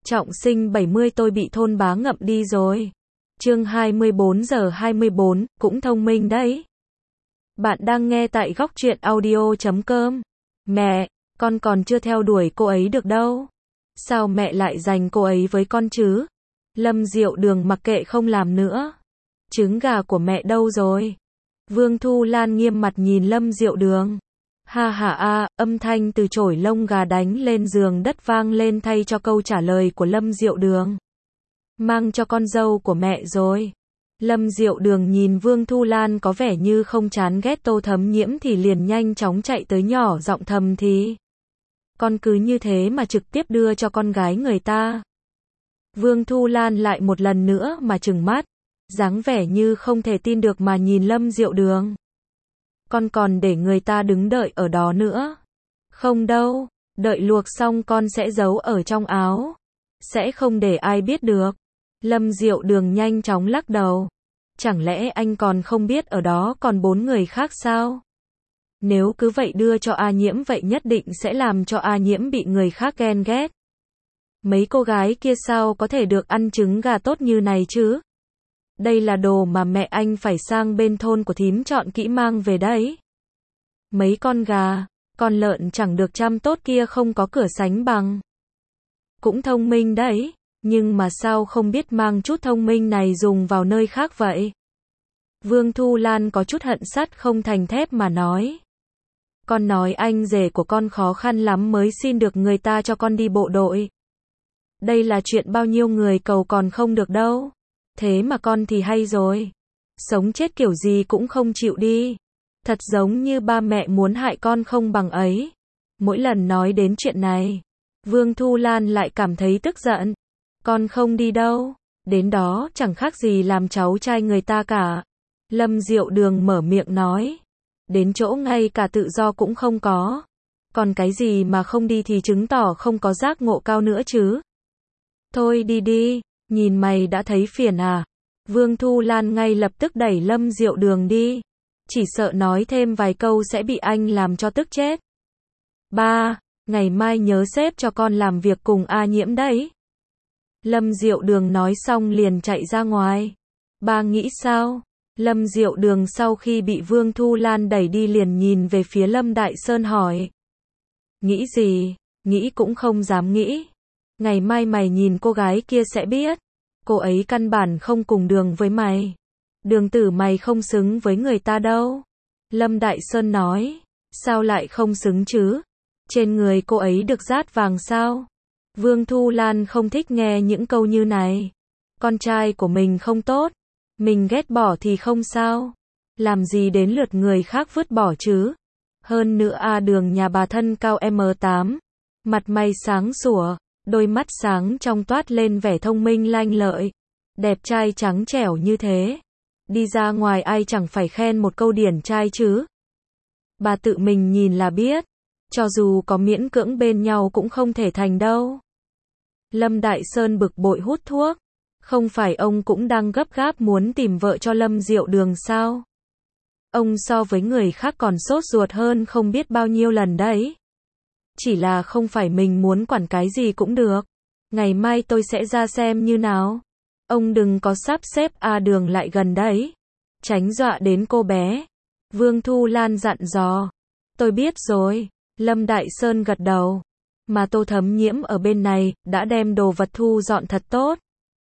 Trọng sinh 70 tôi bị thôn bá ngậm đi rồi. Chương 24 giờ 24, cũng thông minh đấy. Bạn đang nghe tại góc truyện audio.com. Mẹ, con còn chưa theo đuổi cô ấy được đâu. Sao mẹ lại giành cô ấy với con chứ? Lâm Diệu Đường mặc kệ không làm nữa. Trứng gà của mẹ đâu rồi? Vương Thu Lan nghiêm mặt nhìn Lâm Diệu Đường. Ha ha a, âm thanh từ chổi lông gà đánh lên giường đất vang lên thay cho câu trả lời của Lâm Diệu Đường. Mang cho con dâu của mẹ rồi. Lâm Diệu Đường nhìn Vương Thu Lan có vẻ như không chán ghét Tô Thấm Nhiễm thì liền nhanh chóng chạy tới nhỏ giọng thầm thì. Con cứ như thế mà trực tiếp đưa cho con gái người ta. Vương Thu Lan lại một lần nữa mà trừng mắt, dáng vẻ như không thể tin được mà nhìn Lâm Diệu Đường. Con còn để người ta đứng đợi ở đó nữa. Không đâu, đợi luộc xong con sẽ giấu ở trong áo. Sẽ không để ai biết được. Lâm Diệu Đường nhanh chóng lắc đầu. Chẳng lẽ anh còn không biết ở đó còn 4 người khác sao? Nếu cứ vậy đưa cho A Nhiễm vậy nhất định sẽ làm cho A Nhiễm bị người khác ghen ghét. Mấy cô gái kia sao có thể được ăn trứng gà tốt như này chứ? Đây là đồ mà mẹ anh phải sang bên thôn của thím chọn kỹ mang về đấy. Mấy con gà, con lợn chẳng được chăm tốt kia không có cửa sánh bằng. Cũng thông minh đấy, nhưng mà sao không biết mang chút thông minh này dùng vào nơi khác vậy? Vương Thu Lan có chút hận sắt không thành thép mà nói. Con nói anh rể của con khó khăn lắm mới xin được người ta cho con đi bộ đội. Đây là chuyện bao nhiêu người cầu còn không được đâu. Thế mà con thì hay rồi. Sống chết kiểu gì cũng không chịu đi. Thật giống như ba mẹ muốn hại con không bằng ấy. Mỗi lần nói đến chuyện này, Vương Thu Lan lại cảm thấy tức giận. Con không đi đâu. Đến đó chẳng khác gì làm cháu trai người ta cả. Lâm Diệu Đường mở miệng nói. Đến chỗ ngay cả tự do cũng không có. Còn cái gì mà không đi thì chứng tỏ không có giác ngộ cao nữa chứ. Thôi đi đi. Nhìn mày đã thấy phiền à? Vương Thu Lan ngay lập tức đẩy Lâm Diệu Đường đi. Chỉ sợ nói thêm vài câu sẽ bị anh làm cho tức chết. Ba, ngày mai nhớ xếp cho con làm việc cùng A Nhiễm đấy. Lâm Diệu Đường nói xong liền chạy ra ngoài. Ba nghĩ sao? Lâm Diệu Đường sau khi bị Vương Thu Lan đẩy đi liền nhìn về phía Lâm Đại Sơn hỏi. Nghĩ gì? Nghĩ cũng không dám nghĩ. Ngày mai mày nhìn cô gái kia sẽ biết. Cô ấy căn bản không cùng đường với mày. Đường tử mày không xứng với người ta đâu. Lâm Đại Sơn nói. Sao lại không xứng chứ? Trên người cô ấy được dát vàng sao? Vương Thu Lan không thích nghe những câu như này. Con trai của mình không tốt. Mình ghét bỏ thì không sao. Làm gì đến lượt người khác vứt bỏ chứ? Hơn nữa Đường nhà bà thân cao M8. Mặt mày sáng sủa. Đôi mắt sáng trong toát lên vẻ thông minh lanh lợi. Đẹp trai trắng trẻo như thế. Đi ra ngoài ai chẳng phải khen một câu điển trai chứ. Bà tự mình nhìn là biết. Cho dù có miễn cưỡng bên nhau cũng không thể thành đâu. Lâm Đại Sơn bực bội hút thuốc. Không phải ông cũng đang gấp gáp muốn tìm vợ cho Lâm Diệu Đường sao? Ông so với người khác còn sốt ruột hơn không biết bao nhiêu lần đấy. Chỉ là không phải mình muốn quản cái gì cũng được. Ngày mai tôi sẽ ra xem như nào. Ông đừng có sắp xếp Đường lại gần đấy. Tránh dọa đến cô bé. Vương Thu Lan dặn dò. Tôi biết rồi. Lâm Đại Sơn gật đầu. Mà Tô Thấm Nhiễm ở bên này, đã đem đồ vật thu dọn thật tốt.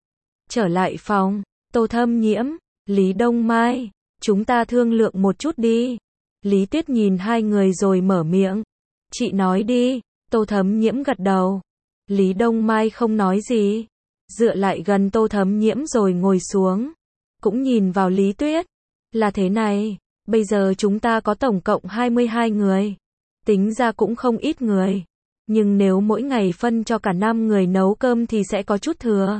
Trở lại phòng. Tô Thấm Nhiễm, Lý Đông Mai. Chúng ta thương lượng một chút đi. Lý Tuyết nhìn hai người rồi mở miệng. Chị nói đi. Tô Thấm Nhiễm gật đầu. Lý Đông Mai không nói gì. Dựa lại gần Tô Thấm Nhiễm rồi ngồi xuống. Cũng nhìn vào Lý Tuyết. Là thế này. Bây giờ chúng ta có tổng cộng 22 người. Tính ra cũng không ít người. Nhưng nếu mỗi ngày phân cho cả 5 người nấu cơm thì sẽ có chút thừa.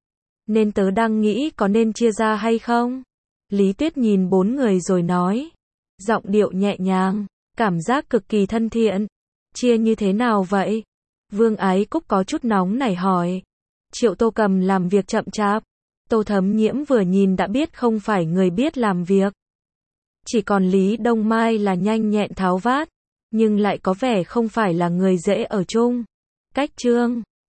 Nên tớ đang nghĩ có nên chia ra hay không? Lý Tuyết nhìn 4 người rồi nói. Giọng điệu nhẹ nhàng. Cảm giác cực kỳ thân thiện. Chia như thế nào vậy? Vương Ái Cúc có chút nóng nảy hỏi. Triệu Tô Cầm làm việc chậm chạp. Tô Thấm Nhiễm vừa nhìn đã biết không phải người biết làm việc. Chỉ còn Lý Đông Mai là nhanh nhẹn tháo vát. Nhưng lại có vẻ không phải là người dễ ở chung. Cách chương